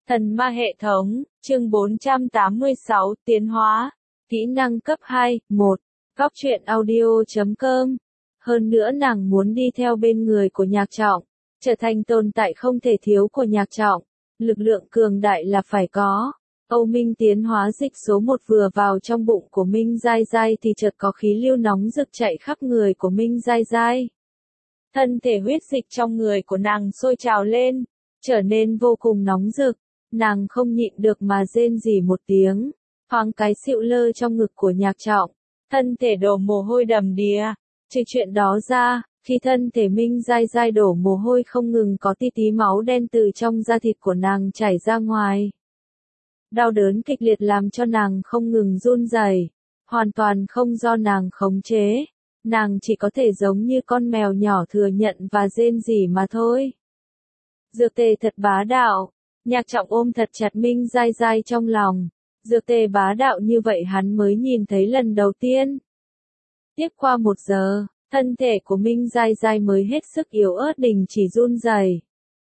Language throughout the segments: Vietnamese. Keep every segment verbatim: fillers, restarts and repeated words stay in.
Thần ma hệ thống, chương bốn trăm tám mươi sáu, tiến hóa, kỹ năng cấp hai, một, góc truyện audio chấm com. Hơn nữa nàng muốn đi theo bên người của Nhạc Trọng, trở thành tồn tại không thể thiếu của Nhạc Trọng. Lực lượng cường đại là phải có. Âu Minh tiến hóa dịch số một vừa vào trong bụng của Minh Giai Giai thì chợt có khí lưu nóng rực chạy khắp người của Minh Giai Giai. Thân thể huyết dịch trong người của nàng sôi trào lên, trở nên vô cùng nóng rực. Nàng không nhịn được mà rên rỉ một tiếng, thoáng cái xịu lơ trong ngực của Nhạc Trọng, thân thể đổ mồ hôi đầm đìa. Trừ chuyện đó ra, khi thân thể Minh Giai Giai đổ mồ hôi không ngừng có tí tí máu đen từ trong da thịt của nàng chảy ra ngoài. Đau đớn kịch liệt làm cho nàng không ngừng run rẩy, hoàn toàn không do nàng khống chế. Nàng chỉ có thể giống như con mèo nhỏ thừa nhận và rên rỉ mà thôi. Dược tề thật bá đạo. Nhạc Trọng ôm thật chặt Minh Giai Giai trong lòng. Dược tề bá đạo như vậy hắn mới nhìn thấy lần đầu tiên. Tiếp qua một giờ, thân thể của Minh Giai Giai mới hết sức yếu ớt đình chỉ run rẩy.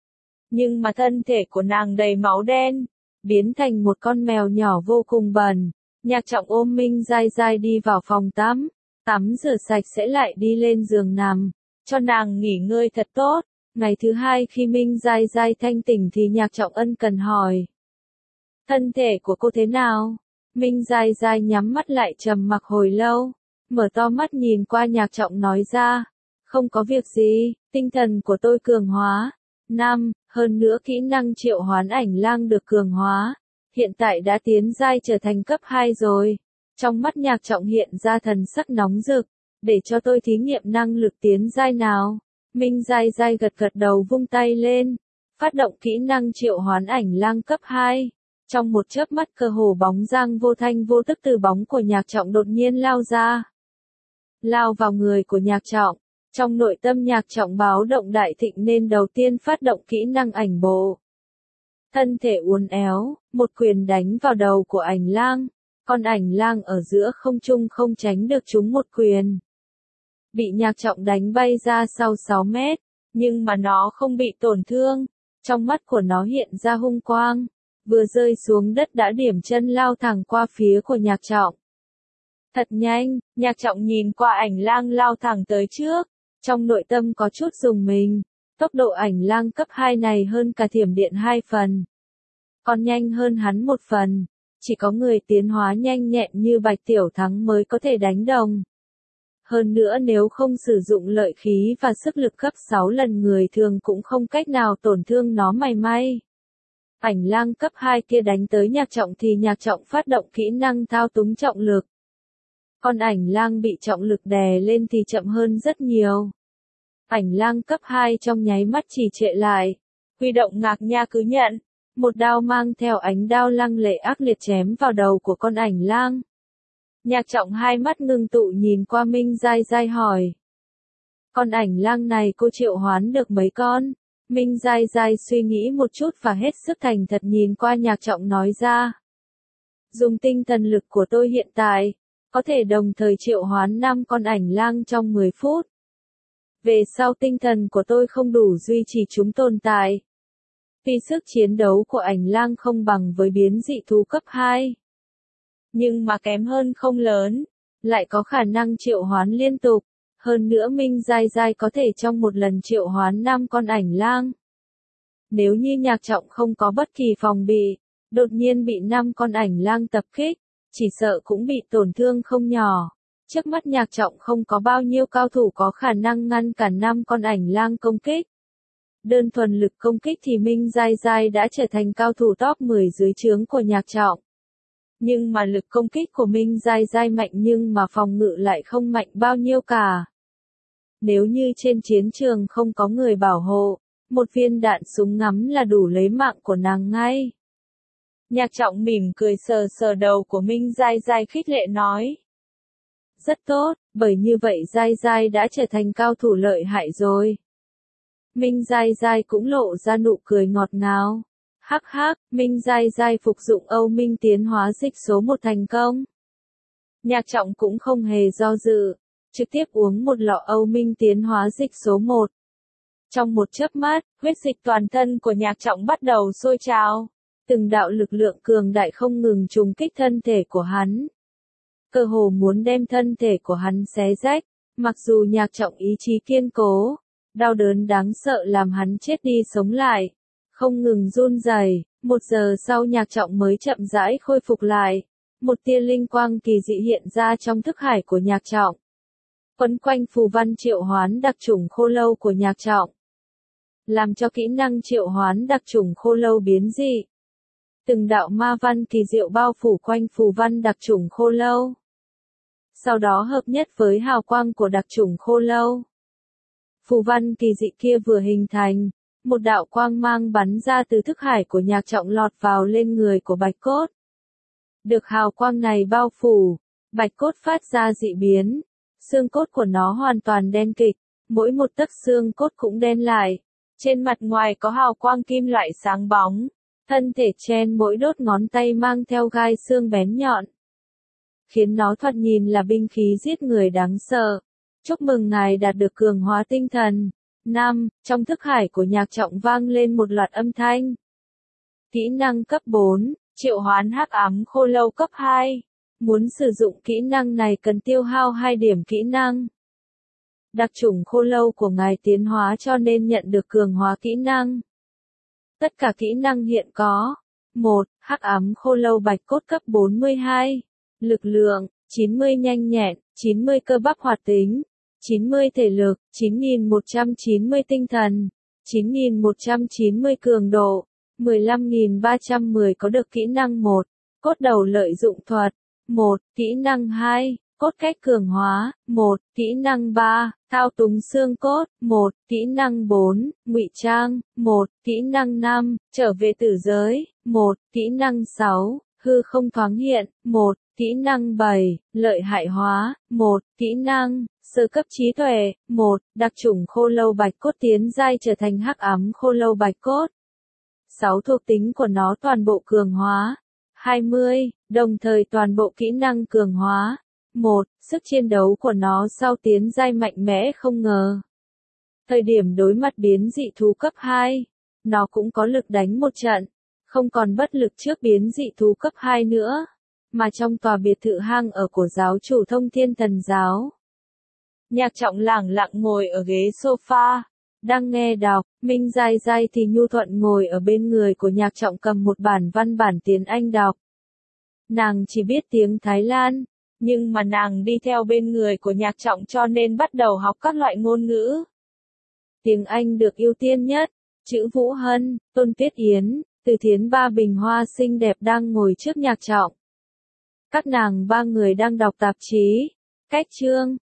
Nhưng mà thân thể của nàng đầy máu đen, biến thành một con mèo nhỏ vô cùng bẩn. Nhạc Trọng ôm Minh Giai Giai đi vào phòng tắm, tắm rửa sạch sẽ lại đi lên giường nằm, cho nàng nghỉ ngơi thật tốt. Ngày thứ hai khi Minh Giai Giai thanh tỉnh thì Nhạc Trọng ân cần hỏi. Thân thể của cô thế nào? Minh Giai Giai nhắm mắt lại trầm mặc hồi lâu, mở to mắt nhìn qua Nhạc Trọng nói ra. Không có việc gì, tinh thần của tôi cường hóa. Năm, hơn nữa kỹ năng triệu hoán ảnh lang được cường hóa. Hiện tại đã tiến giai trở thành cấp hai rồi. Trong mắt Nhạc Trọng hiện ra thần sắc nóng rực. Để cho tôi thí nghiệm năng lực tiến giai nào. Minh Giai Giai gật gật đầu vung tay lên, phát động kỹ năng triệu hoán ảnh lang cấp hai. Trong một chớp mắt cơ hồ bóng dáng vô thanh vô tức từ bóng của Nhạc Trọng đột nhiên lao ra. Lao vào người của Nhạc Trọng. Trong nội tâm Nhạc Trọng báo động đại thịnh nên đầu tiên phát động kỹ năng ảnh bộ. Thân thể uốn éo, một quyền đánh vào đầu của ảnh lang. Con ảnh lang ở giữa không trung không tránh được trúng một quyền. Bị Nhạc Trọng đánh bay ra sau sáu mét, nhưng mà nó không bị tổn thương. Trong mắt của nó hiện ra hung quang, vừa rơi xuống đất đã điểm chân lao thẳng qua phía của Nhạc Trọng. Thật nhanh, Nhạc Trọng nhìn qua ảnh lang lao thẳng tới trước, trong nội tâm có chút rùng mình. Tốc độ ảnh lang cấp hai này hơn cả thiểm điện hai phần, còn nhanh hơn hắn một phần. Chỉ có người tiến hóa nhanh nhẹn như Bạch Tiểu Thắng mới có thể đánh đồng. Hơn nữa nếu không sử dụng lợi khí và sức lực gấp sáu lần người thường cũng không cách nào tổn thương nó mảy may. Ảnh lang cấp hai kia đánh tới Nhạc Trọng thì Nhạc Trọng phát động kỹ năng thao túng trọng lực. Con ảnh lang bị trọng lực đè lên thì chậm hơn rất nhiều. Ảnh lang cấp hai trong nháy mắt chỉ trệ lại. Huy động Ngạc Nha cứ nhận. Một đao mang theo ánh đao lăng lệ ác liệt chém vào đầu của con ảnh lang. Nhạc Trọng hai mắt ngưng tụ nhìn qua Minh Giai Giai hỏi. Con ảnh lang này cô triệu hoán được mấy con? Minh Giai Giai suy nghĩ một chút và hết sức thành thật nhìn qua Nhạc Trọng nói ra. Dùng tinh thần lực của tôi hiện tại, có thể đồng thời triệu hoán năm con ảnh lang trong mười phút. Về sau tinh thần của tôi không đủ duy trì chúng tồn tại. Vì sức chiến đấu của ảnh lang không bằng với biến dị thú cấp hai. Nhưng mà kém hơn không lớn, lại có khả năng triệu hoán liên tục. Hơn nữa Minh Giai Giai có thể trong một lần triệu hoán năm con ảnh lang. Nếu như Nhạc Trọng không có bất kỳ phòng bị, đột nhiên bị năm con ảnh lang tập kích, chỉ sợ cũng bị tổn thương không nhỏ. Trước mắt Nhạc Trọng không có bao nhiêu cao thủ có khả năng ngăn cản năm con ảnh lang công kích. Đơn thuần lực công kích thì Minh Giai Giai đã trở thành cao thủ top mười dưới trướng của Nhạc Trọng. Nhưng mà lực công kích của Minh Giai Giai mạnh nhưng mà phòng ngự lại không mạnh bao nhiêu cả. Nếu như trên chiến trường không có người bảo hộ, một viên đạn súng ngắm là đủ lấy mạng của nàng ngay. Nhạc Trọng mỉm cười sờ sờ đầu của Minh Giai Giai khích lệ nói. Rất tốt, bởi như vậy Giai Giai đã trở thành cao thủ lợi hại rồi. Minh Giai Giai cũng lộ ra nụ cười ngọt ngào. Hắc hắc, Minh Giai Giai phục dụng Âu Minh tiến hóa dịch số một thành công. Nhạc Trọng cũng không hề do dự, trực tiếp uống một lọ Âu Minh tiến hóa dịch số một. Trong một chớp mắt, huyết dịch toàn thân của Nhạc Trọng bắt đầu sôi trào. Từng đạo lực lượng cường đại không ngừng trùng kích thân thể của hắn. Cơ hồ muốn đem thân thể của hắn xé rách, mặc dù Nhạc Trọng ý chí kiên cố, đau đớn đáng sợ làm hắn chết đi sống lại, không ngừng run rẩy. Một giờ sau Nhạc Trọng mới chậm rãi khôi phục lại, một tia linh quang kỳ dị hiện ra trong thức hải của Nhạc Trọng. Quấn quanh phù văn triệu hoán đặc chủng khô lâu của Nhạc Trọng, làm cho kỹ năng triệu hoán đặc chủng khô lâu biến dị. Từng đạo ma văn kỳ diệu bao phủ quanh phù văn đặc chủng khô lâu, sau đó hợp nhất với hào quang của đặc chủng khô lâu. Phù văn kỳ dị kia vừa hình thành, một đạo quang mang bắn ra từ thức hải của Nhạc Trọng lọt vào lên người của Bạch Cốt. Được hào quang này bao phủ, Bạch Cốt phát ra dị biến, xương cốt của nó hoàn toàn đen kịt, mỗi một tấc xương cốt cũng đen lại, trên mặt ngoài có hào quang kim loại sáng bóng, thân thể chen mỗi đốt ngón tay mang theo gai xương bén nhọn, khiến nó thoạt nhìn là binh khí giết người đáng sợ. Chúc mừng ngài đạt được cường hóa tinh thần. năm. Trong thức hải của Nhạc Trọng vang lên một loạt âm thanh. Kỹ năng cấp bốn, triệu hoán hắc ám khô lâu cấp hai. Muốn sử dụng kỹ năng này cần tiêu hao hai điểm kỹ năng. Đặc chủng khô lâu của ngài tiến hóa cho nên nhận được cường hóa kỹ năng. Tất cả kỹ năng hiện có. một. Hắc ám khô lâu Bạch Cốt cấp bốn mươi hai. Lực lượng, chín mươi nhanh nhẹn, chín mươi cơ bắp hoạt tính, chín mươi thể lực, chín nghìn một trăm chín mươi tinh thần, chín nghìn một trăm chín mươi cường độ, mười lăm nghìn ba trăm mười có được kỹ năng một. Cốt đầu lợi dụng thuật. một. Kỹ năng hai. Cốt cách cường hóa. một. Kỹ năng ba. Thao túng xương cốt. một. Kỹ năng bốn. Ngụy trang. một. Kỹ năng năm. Trở về tử giới. một. Kỹ năng sáu. Hư không thoáng hiện. một. Kỹ năng bảy. Lợi hại hóa. một. Kỹ năng sơ cấp trí tuệ. một. Đặc chủng khô lâu Bạch Cốt tiến giai trở thành hắc ám khô lâu Bạch Cốt. sáu. Thuộc tính của nó toàn bộ cường hóa. hai mươi. Đồng thời toàn bộ kỹ năng cường hóa. một. Sức chiến đấu của nó sau tiến giai mạnh mẽ không ngờ. Thời điểm đối mặt biến dị thú cấp hai, nó cũng có lực đánh một trận, không còn bất lực trước biến dị thú cấp hai nữa, mà trong tòa biệt thự hang ở của giáo chủ Thông Thiên Thần Giáo. Nhạc Trọng lẳng lặng ngồi ở ghế sofa, đang nghe đọc. Minh Giai Giai thì nhu thuận ngồi ở bên người của Nhạc Trọng cầm một bản văn bản tiếng Anh đọc. Nàng chỉ biết tiếng Thái Lan, nhưng mà nàng đi theo bên người của Nhạc Trọng cho nên bắt đầu học các loại ngôn ngữ. Tiếng Anh được ưu tiên nhất. Chữ Vũ Hân, Tôn Tuyết Yến, Từ Thiến ba bình hoa xinh đẹp đang ngồi trước Nhạc Trọng. Các nàng ba người đang đọc tạp chí. Cách chương.